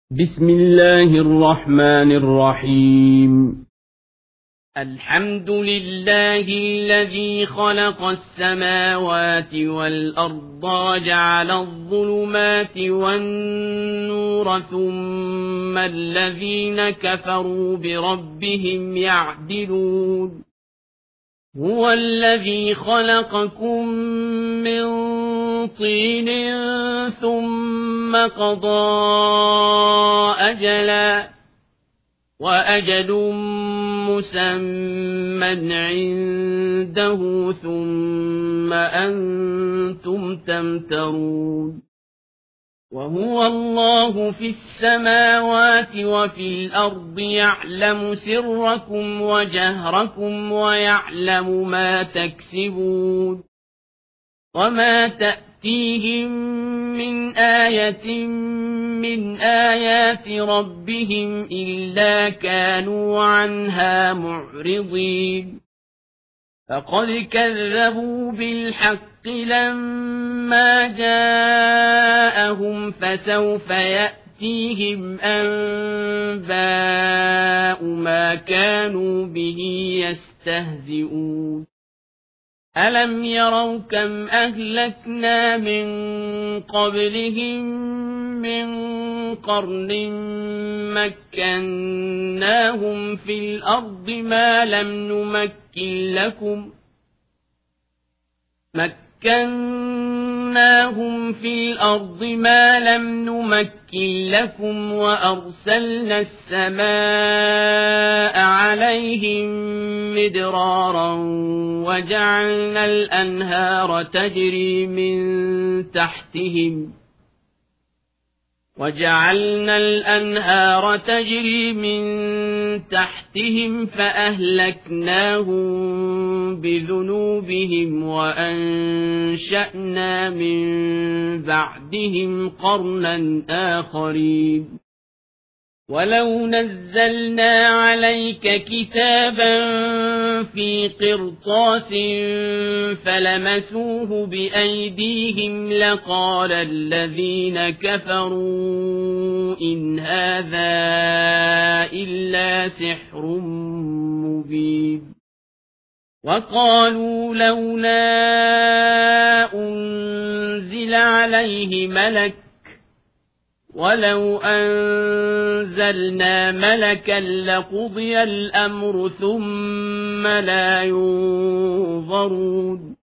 بسم الله الرحمن الرحيم. الحمد لله الذي خلق السماوات والأرض وجعل الظلمات والنور ثم الذين كفروا بربهم يعدلون. هو الذي خلقكم من طين ثم قضى أجلا وأجل مسمى عنده ثم أنتم تمترون. وهو الله في السماوات وفي الأرض يعلم سركم وجهركم ويعلم ما تكسبون. وما تأتيهم من آية من آيات ربهم إلا كانوا عنها معرضين. فقد كذبوا بالحق لما جاءهم فسوف يأتيهم أنباء ما كانوا به يستهزئون. ألم يروا كم أهلكنا من قبلهم من قرن مكناهم في الأرض ما لم نمكن لكم وأرسلنا السماء عليهم مدرارا وجعلنا الأنهار تجري من تحتهم فأهلكناهم بذنوبهم وأنشأنا من بعدهم قرنا آخرين. ولو نزلنا عليك كتابا في قرطاس فلمسوه بأيديهم لقال الذين كفروا إن هذا إلا سحر مبين. وقالوا لولا أنزل عليه ملك ولو أنزلنا ملكا لقضي الأمر ثم لا ينظرون.